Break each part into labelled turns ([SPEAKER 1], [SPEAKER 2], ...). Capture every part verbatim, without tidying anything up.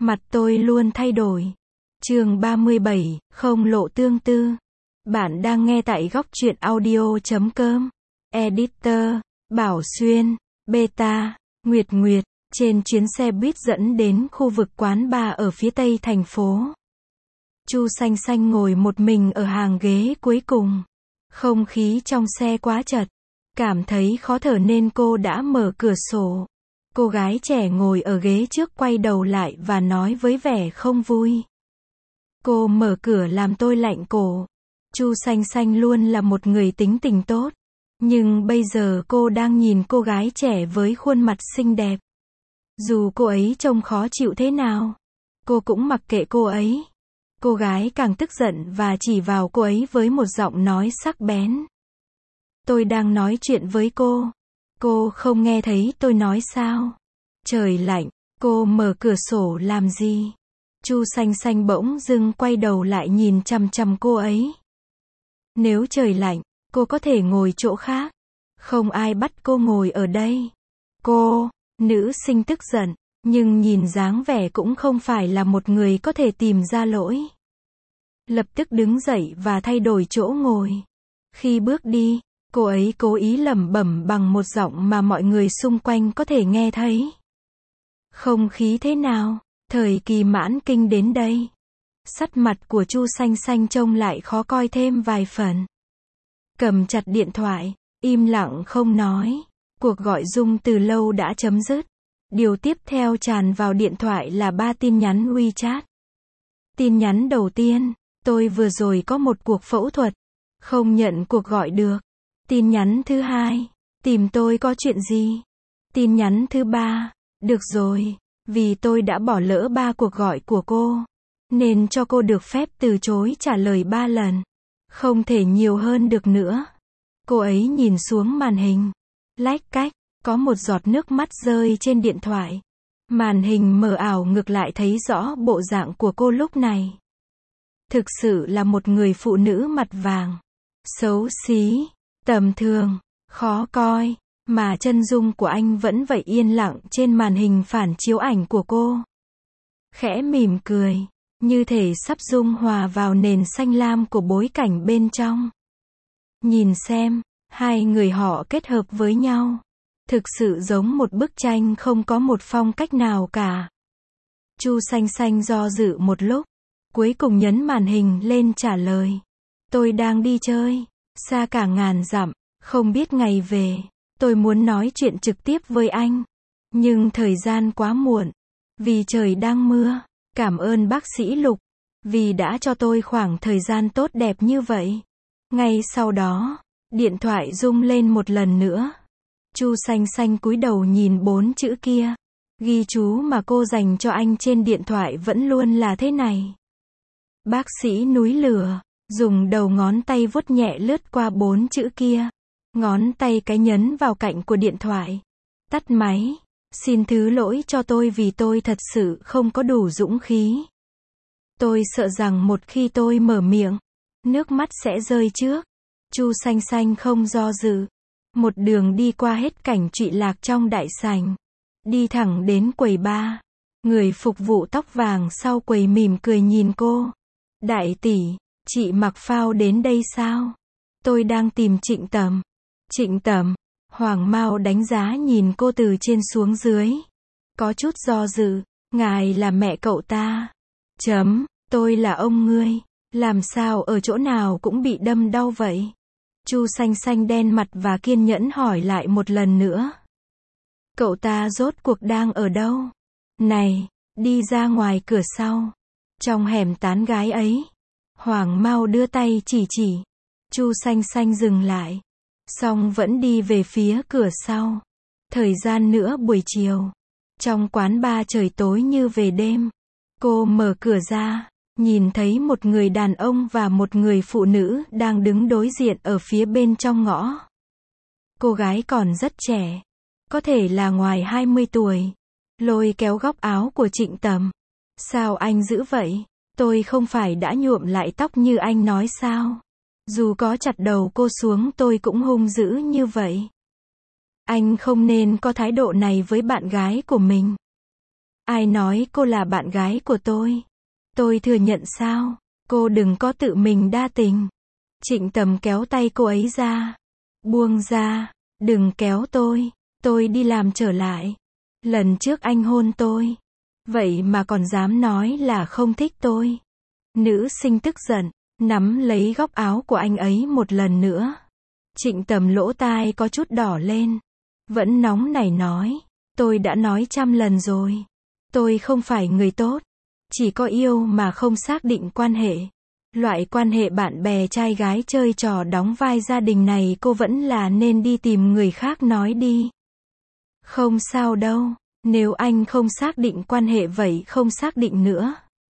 [SPEAKER 1] Mặt tôi luôn thay đổi. Chương ba mươi bảy, không lộ tương tư. Bạn đang nghe tại góc truyện audio chấm com. Editor, Bảo Xuyên, Beta, Nguyệt Nguyệt, trên chuyến xe buýt dẫn đến khu vực quán bar ở phía tây thành phố. Chu Xanh Xanh ngồi một mình ở hàng ghế cuối cùng. Không khí trong xe quá chật. Cảm thấy khó thở nên cô đã mở cửa sổ. Cô gái trẻ ngồi ở ghế trước quay đầu lại và nói với vẻ không vui. Cô mở cửa làm tôi lạnh cổ. Chu Xanh Xanh luôn là một người tính tình tốt. Nhưng bây giờ cô đang nhìn cô gái trẻ với khuôn mặt xinh đẹp. Dù cô ấy trông khó chịu thế nào, cô cũng mặc kệ cô ấy. Cô gái càng tức giận và chỉ vào cô ấy với một giọng nói sắc bén. Tôi đang nói chuyện với cô. Cô không nghe thấy tôi nói sao? Trời lạnh, cô mở cửa sổ làm gì? Chu Xanh Xanh bỗng dưng quay đầu lại nhìn chằm chằm cô ấy. Nếu trời lạnh, cô có thể ngồi chỗ khác. Không ai bắt cô ngồi ở đây. Cô, nữ sinh tức giận, nhưng nhìn dáng vẻ cũng không phải là một người có thể tìm ra lỗi. Lập tức đứng dậy và thay đổi chỗ ngồi. Khi bước đi, cô ấy cố ý lẩm bẩm bằng một giọng mà mọi người xung quanh có thể nghe thấy. Không khí thế nào? Thời kỳ mãn kinh đến đây. Sắc mặt của Chu Xanh Xanh trông lại khó coi thêm vài phần. Cầm chặt điện thoại, im lặng không nói. Cuộc gọi Dung từ lâu đã chấm dứt. Điều tiếp theo tràn vào điện thoại là ba tin nhắn WeChat. Tin nhắn đầu tiên, tôi vừa rồi có một cuộc phẫu thuật, không nhận cuộc gọi được. Tin nhắn thứ hai, tìm tôi có chuyện gì? Tin nhắn thứ ba, được rồi, vì tôi đã bỏ lỡ ba cuộc gọi của cô, nên cho cô được phép từ chối trả lời ba lần. Không thể nhiều hơn được nữa. Cô ấy nhìn xuống màn hình. Lách cách, có một giọt nước mắt rơi trên điện thoại. Màn hình mờ ảo ngược lại thấy rõ bộ dạng của cô lúc này. Thực sự là một người phụ nữ mặt vàng. Xấu xí, tầm thường, khó coi. Mà chân dung của anh vẫn vậy yên lặng trên màn hình phản chiếu ảnh của cô. Khẽ mỉm cười, như thể sắp dung hòa vào nền xanh lam của bối cảnh bên trong. Nhìn xem, hai người họ kết hợp với nhau. Thực sự giống một bức tranh không có một phong cách nào cả. Chu Xanh Xanh do dự một lúc, cuối cùng nhấn màn hình lên trả lời. Tôi đang đi chơi, xa cả ngàn dặm, không biết ngày về. Tôi muốn nói chuyện trực tiếp với anh. Nhưng thời gian quá muộn. Vì trời đang mưa. Cảm ơn bác sĩ Lục. Vì đã cho tôi khoảng thời gian tốt đẹp như vậy. Ngay sau đó, điện thoại rung lên một lần nữa. Chu Xanh Xanh cúi đầu nhìn bốn chữ kia. Ghi chú mà cô dành cho anh trên điện thoại vẫn luôn là thế này. Bác sĩ núi lửa. Dùng đầu ngón tay vuốt nhẹ lướt qua bốn chữ kia. Ngón tay cái nhấn vào cạnh của điện thoại. Tắt máy. Xin thứ lỗi cho tôi vì tôi thật sự không có đủ dũng khí. Tôi sợ rằng một khi tôi mở miệng, nước mắt sẽ rơi trước. Chu Xanh Xanh không do dự. Một đường đi qua hết cảnh trụy lạc trong đại sảnh. Đi thẳng đến quầy bar. Người phục vụ tóc vàng sau quầy mỉm cười nhìn cô. Đại tỷ, chị mặc phao đến đây sao? Tôi đang tìm Trịnh Tầm. Trịnh Tầm, Hoàng Mao đánh giá nhìn cô từ trên xuống dưới. Có chút do dự, ngài là mẹ cậu ta. Chấm, tôi là ông ngươi. Làm sao ở chỗ nào cũng bị đâm đau vậy? Chu Xanh Xanh đen mặt và kiên nhẫn hỏi lại một lần nữa. Cậu ta rốt cuộc đang ở đâu? Này, đi ra ngoài cửa sau. Trong hẻm tán gái ấy. Hoàng Mao đưa tay chỉ chỉ. Chu Xanh Xanh dừng lại. Xong vẫn đi về phía cửa sau. Thời gian nữa buổi chiều. Trong quán bar trời tối như về đêm. Cô mở cửa ra. Nhìn thấy một người đàn ông và một người phụ nữ đang đứng đối diện ở phía bên trong ngõ. Cô gái còn rất trẻ. Có thể là ngoài hai mươi tuổi. Lôi kéo góc áo của Trịnh Tầm. Sao anh giữ vậy? Tôi không phải đã nhuộm lại tóc như anh nói sao? Dù có chặt đầu cô xuống tôi cũng hung dữ như vậy. Anh không nên có thái độ này với bạn gái của mình. Ai nói cô là bạn gái của tôi? Tôi thừa nhận sao? Cô đừng có tự mình đa tình. Trịnh Tầm kéo tay cô ấy ra. Buông ra, đừng kéo tôi, tôi đi làm trở lại. Lần trước anh hôn tôi, vậy mà còn dám nói là không thích tôi. Nữ sinh tức giận, nắm lấy góc áo của anh ấy một lần nữa. Trịnh Tầm lỗ tai có chút đỏ lên. Vẫn nóng nảy nói, tôi đã nói trăm lần rồi. Tôi không phải người tốt. Chỉ có yêu mà không xác định quan hệ. Loại quan hệ bạn bè trai gái chơi trò đóng vai gia đình này cô vẫn là nên đi tìm người khác nói đi. Không sao đâu, nếu anh không xác định quan hệ vậy không xác định nữa.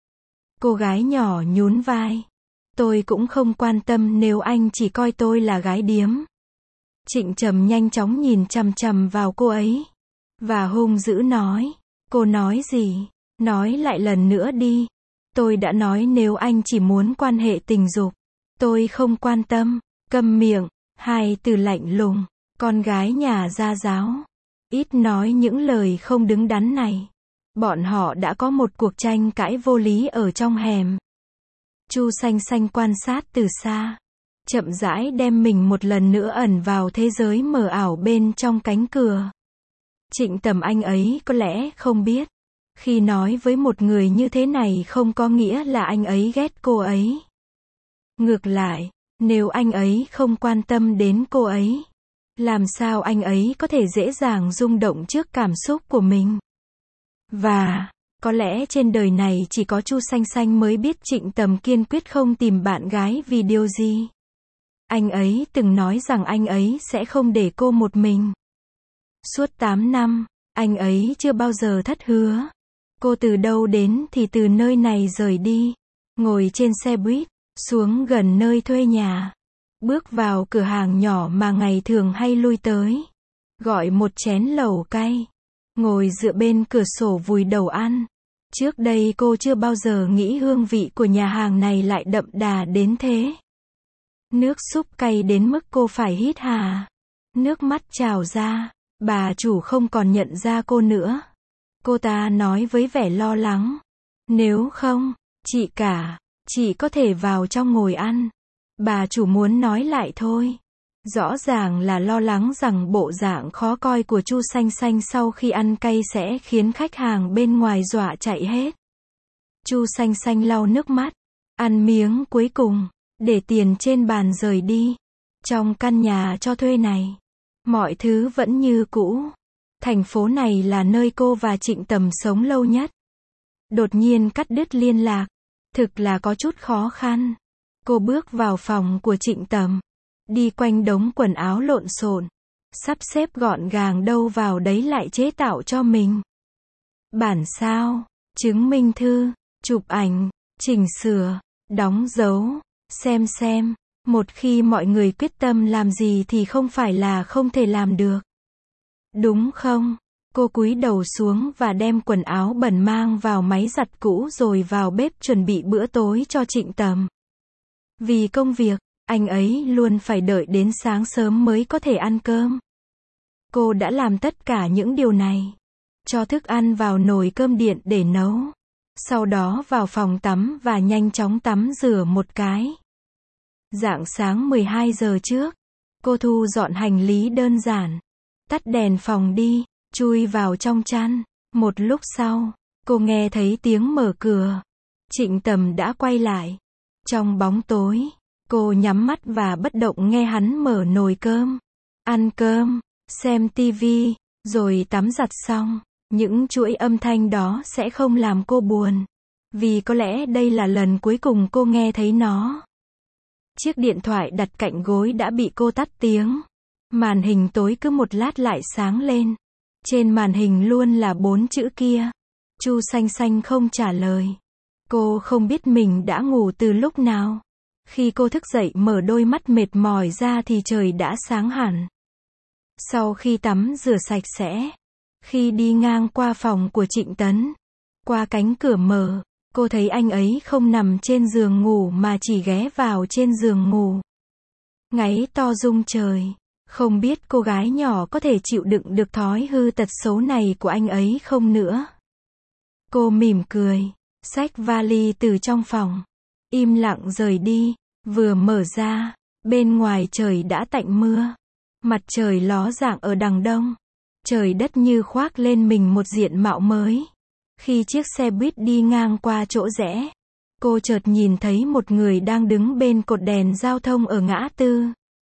[SPEAKER 1] Cô gái nhỏ nhún vai. Tôi cũng không quan tâm nếu anh chỉ coi tôi là gái điếm. Trịnh Trầm nhanh chóng nhìn chằm chằm vào cô ấy. Và hung dữ nói. Cô nói gì? Nói lại lần nữa đi. Tôi đã nói nếu anh chỉ muốn quan hệ tình dục, tôi không quan tâm. Câm miệng. Hai từ lạnh lùng. Con gái nhà gia giáo. Ít nói những lời không đứng đắn này. Bọn họ đã có một cuộc tranh cãi vô lý ở trong hẻm. Chu Xanh Xanh quan sát từ xa. Chậm rãi đem mình một lần nữa ẩn vào thế giới mờ ảo bên trong cánh cửa. Trịnh Tầm anh ấy có lẽ không biết. Khi nói với một người như thế này không có nghĩa là anh ấy ghét cô ấy. Ngược lại, nếu anh ấy không quan tâm đến cô ấy, làm sao anh ấy có thể dễ dàng rung động trước cảm xúc của mình? Và, có lẽ trên đời này chỉ có Chu Xanh Xanh mới biết Trịnh Tầm kiên quyết không tìm bạn gái vì điều gì. Anh ấy từng nói rằng anh ấy sẽ không để cô một mình. Suốt tám năm, anh ấy chưa bao giờ thất hứa. Cô từ đâu đến thì từ nơi này rời đi. Ngồi trên xe buýt, xuống gần nơi thuê nhà. Bước vào cửa hàng nhỏ mà ngày thường hay lui tới. Gọi một chén lẩu cay. Ngồi dựa bên cửa sổ vùi đầu ăn. Trước đây cô chưa bao giờ nghĩ hương vị của nhà hàng này lại đậm đà đến thế. Nước súp cay đến mức cô phải hít hà. Nước mắt trào ra. Bà chủ không còn nhận ra cô nữa. Cô ta nói với vẻ lo lắng. Nếu không, chị cả, chị có thể vào trong ngồi ăn. Bà chủ muốn nói lại thôi. Rõ ràng là lo lắng rằng bộ dạng khó coi của Chu Xanh Xanh sau khi ăn cay sẽ khiến khách hàng bên ngoài dọa chạy hết. Chu Xanh Xanh lau nước mắt, ăn miếng cuối cùng, để tiền trên bàn rời đi. Trong căn nhà cho thuê này, mọi thứ vẫn như cũ. Thành phố này là nơi cô và Trịnh Tầm sống lâu nhất. Đột nhiên cắt đứt liên lạc, thực là có chút khó khăn. Cô bước vào phòng của Trịnh Tầm, đi quanh đống quần áo lộn xộn, sắp xếp gọn gàng đâu vào đấy lại chế tạo cho mình. Bản sao, chứng minh thư, chụp ảnh, chỉnh sửa, đóng dấu, xem xem. Một khi mọi người quyết tâm làm gì thì không phải là không thể làm được. Đúng không? Cô cúi đầu xuống và đem quần áo bẩn mang vào máy giặt cũ rồi vào bếp chuẩn bị bữa tối cho Trịnh Tầm. Vì công việc, anh ấy luôn phải đợi đến sáng sớm mới có thể ăn cơm. Cô đã làm tất cả những điều này. Cho thức ăn vào nồi cơm điện để nấu. Sau đó vào phòng tắm và nhanh chóng tắm rửa một cái. Rạng sáng mười hai giờ trước, cô thu dọn hành lý đơn giản. Tắt đèn phòng đi, chui vào trong chăn. Một lúc sau, cô nghe thấy tiếng mở cửa. Trịnh Tầm đã quay lại. Trong bóng tối, cô nhắm mắt và bất động nghe hắn mở nồi cơm. Ăn cơm, xem tivi, rồi tắm giặt xong. Những chuỗi âm thanh đó sẽ không làm cô buồn. Vì có lẽ đây là lần cuối cùng cô nghe thấy nó. Chiếc điện thoại đặt cạnh gối đã bị cô tắt tiếng. Màn hình tối cứ một lát lại sáng lên. Trên màn hình luôn là bốn chữ kia. Chu Xanh Xanh không trả lời. Cô không biết mình đã ngủ từ lúc nào. Khi cô thức dậy mở đôi mắt mệt mỏi ra thì trời đã sáng hẳn. Sau khi tắm rửa sạch sẽ, khi đi ngang qua phòng của Trịnh Tấn, qua cánh cửa mở, cô thấy anh ấy không nằm trên giường ngủ mà chỉ ghé vào trên giường ngủ. Ngáy to rung trời. Không biết cô gái nhỏ có thể chịu đựng được thói hư tật xấu này của anh ấy không nữa. Cô mỉm cười, xách vali từ trong phòng, im lặng rời đi. Vừa mở ra, bên ngoài trời đã tạnh mưa. Mặt trời ló dạng ở đằng đông. Trời đất như khoác lên mình một diện mạo mới. Khi chiếc xe buýt đi ngang qua chỗ rẽ, cô chợt nhìn thấy một người đang đứng bên cột đèn giao thông ở ngã tư.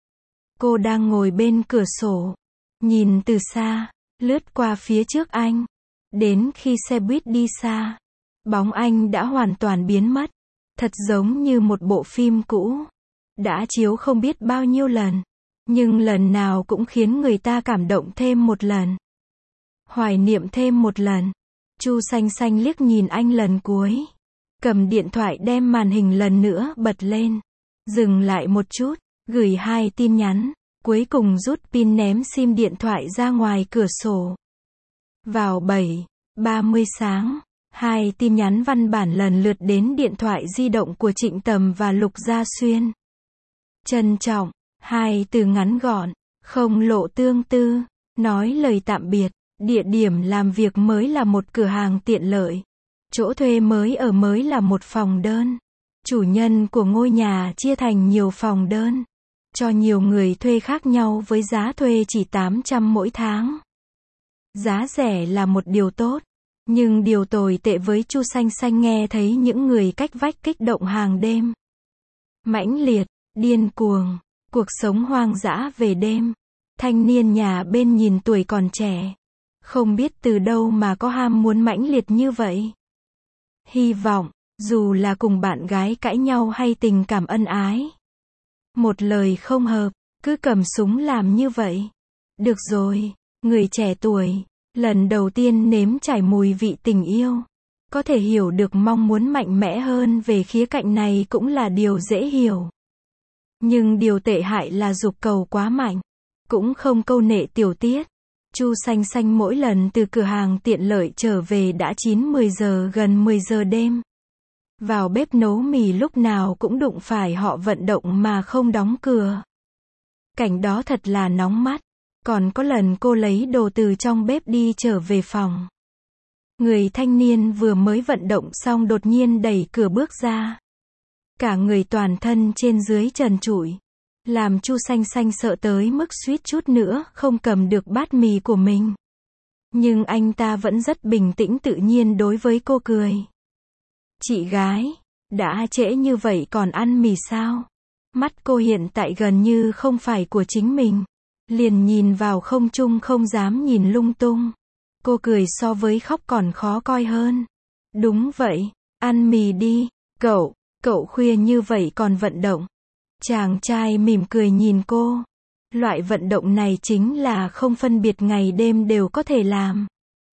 [SPEAKER 1] Cô đang ngồi bên cửa sổ, nhìn từ xa, lướt qua phía trước anh. Đến khi xe buýt đi xa, bóng anh đã hoàn toàn biến mất. Thật giống như một bộ phim cũ, đã chiếu không biết bao nhiêu lần, nhưng lần nào cũng khiến người ta cảm động thêm một lần, hoài niệm thêm một lần. Chu Xanh Xanh liếc nhìn anh lần cuối, cầm điện thoại đem màn hình lần nữa bật lên, dừng lại một chút, gửi hai tin nhắn, cuối cùng rút pin ném sim điện thoại ra ngoài cửa sổ. Vào bảy ba mươi sáng, hai tin nhắn văn bản lần lượt đến điện thoại di động của Trịnh Tầm và Lục Gia Xuyên. Trân trọng, hai từ ngắn gọn, không lộ tương tư, nói lời tạm biệt. Địa điểm làm việc mới là một cửa hàng tiện lợi. Chỗ thuê mới ở mới là một phòng đơn. Chủ nhân của ngôi nhà chia thành nhiều phòng đơn, cho nhiều người thuê khác nhau với giá thuê chỉ tám trăm mỗi tháng. Giá rẻ là một điều tốt, nhưng điều tồi tệ với Chu Xanh Xanh nghe thấy những người cách vách kích động hàng đêm. Mãnh liệt, điên cuồng, cuộc sống hoang dã về đêm. Thanh niên nhà bên nhìn tuổi còn trẻ, không biết từ đâu mà có ham muốn mãnh liệt như vậy. Hy vọng, dù là cùng bạn gái cãi nhau hay tình cảm ân ái, một lời không hợp, cứ cầm súng làm như vậy. Được rồi, người trẻ tuổi, lần đầu tiên nếm trải mùi vị tình yêu, có thể hiểu được mong muốn mạnh mẽ hơn về khía cạnh này cũng là điều dễ hiểu. Nhưng điều tệ hại là dục cầu quá mạnh, cũng không câu nệ tiểu tiết. Chu Xanh Xanh mỗi lần từ cửa hàng tiện lợi trở về đã chín mười giờ, gần mười giờ đêm. Vào bếp nấu mì lúc nào cũng đụng phải họ vận động mà không đóng cửa. Cảnh đó thật là nóng mắt. Còn có lần cô lấy đồ từ trong bếp đi trở về phòng. Người thanh niên vừa mới vận động xong đột nhiên đẩy cửa bước ra. Cả người toàn thân trên dưới trần trụi, làm Chu Xanh Xanh sợ tới mức suýt chút nữa không cầm được bát mì của mình. Nhưng anh ta vẫn rất bình tĩnh tự nhiên đối với cô cười. Chị gái, đã trễ như vậy còn ăn mì sao? Mắt cô hiện tại gần như không phải của chính mình. Liền nhìn vào không trung không dám nhìn lung tung. Cô cười so với khóc còn khó coi hơn. Đúng vậy, ăn mì đi, cậu, cậu khuya như vậy còn vận động. Chàng trai mỉm cười nhìn cô. Loại vận động này chính là không phân biệt ngày đêm đều có thể làm.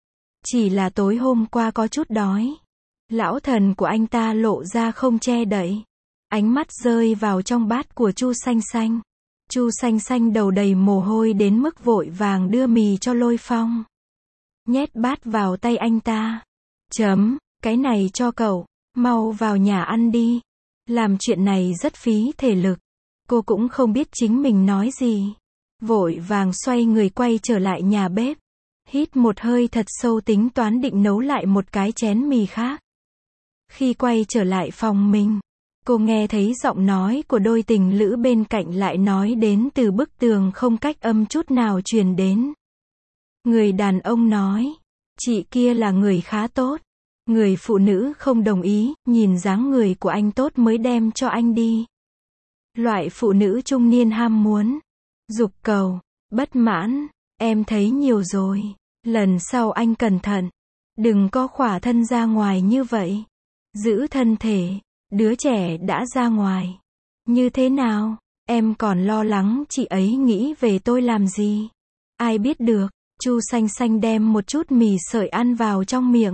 [SPEAKER 1] Chỉ là tối hôm qua có chút đói. Lão thần của anh ta lộ ra không che đậy. Ánh mắt rơi vào trong bát của Chu Xanh Xanh. Chu Xanh Xanh đầu đầy mồ hôi đến mức vội vàng đưa mì cho Lôi Phong. Nhét bát vào tay anh ta. Chấm, cái này cho cậu, mau vào nhà ăn đi. Làm chuyện này rất phí thể lực. Cô cũng không biết chính mình nói gì. Vội vàng xoay người quay trở lại nhà bếp. Hít một hơi thật sâu tính toán định nấu lại một cái chén mì khác. Khi quay trở lại phòng mình, cô nghe thấy giọng nói của đôi tình lữ bên cạnh lại nói đến từ bức tường không cách âm chút nào truyền đến. Người đàn ông nói, chị kia là người khá tốt. Người phụ nữ không đồng ý, nhìn dáng người của anh tốt mới đem cho anh đi. Loại phụ nữ trung niên ham muốn, dục cầu, bất mãn, em thấy nhiều rồi. Lần sau anh cẩn thận, đừng có khỏa thân ra ngoài như vậy. Giữ thân thể, đứa trẻ đã ra ngoài. Như thế nào, em còn lo lắng chị ấy nghĩ về tôi làm gì? Ai biết được. Chu Xanh Xanh đem một chút mì sợi ăn vào trong miệng.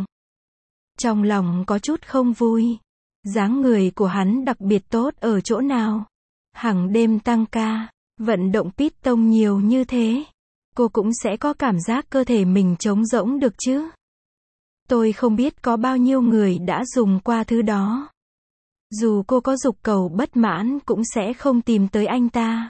[SPEAKER 1] Trong lòng có chút không vui. Dáng người của hắn đặc biệt tốt ở chỗ nào? Hằng đêm tăng ca, vận động piston nhiều như thế, cô cũng sẽ có cảm giác cơ thể mình trống rỗng được chứ. Tôi không biết có bao nhiêu người đã dùng qua thứ đó. Dù cô có dục cầu bất mãn cũng sẽ không tìm tới anh ta.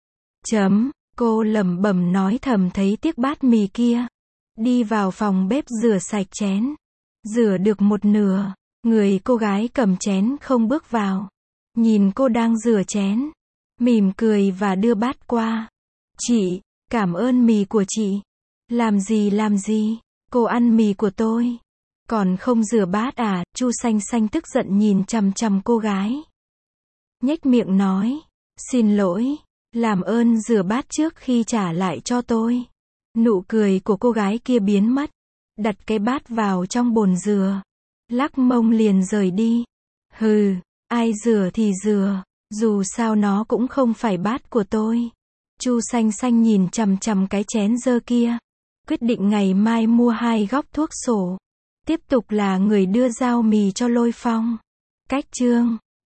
[SPEAKER 1] Chấm, cô lẩm bẩm nói thầm thấy tiếc bát mì kia. Đi vào phòng bếp rửa sạch chén. Rửa được một nửa, người cô gái cầm chén không bước vào. Nhìn cô đang rửa chén, mỉm cười và đưa bát qua. Chị, cảm ơn mì của chị. Làm gì làm gì, cô ăn mì của tôi. Còn không rửa bát à, Chu Xanh Xanh tức giận nhìn chằm chằm cô gái. Nhếch miệng nói, xin lỗi, làm ơn rửa bát trước khi trả lại cho tôi. Nụ cười của cô gái kia biến mất, đặt cái bát vào trong bồn rửa, lắc mông liền rời đi. Hừ, ai rửa thì rửa, dù sao nó cũng không phải bát của tôi. Chu Xanh Xanh nhìn chằm chằm cái chén dơ kia, quyết định ngày mai mua hai góc thuốc sổ. Tiếp tục là người đưa dao mì cho Lôi Phong. Cách chương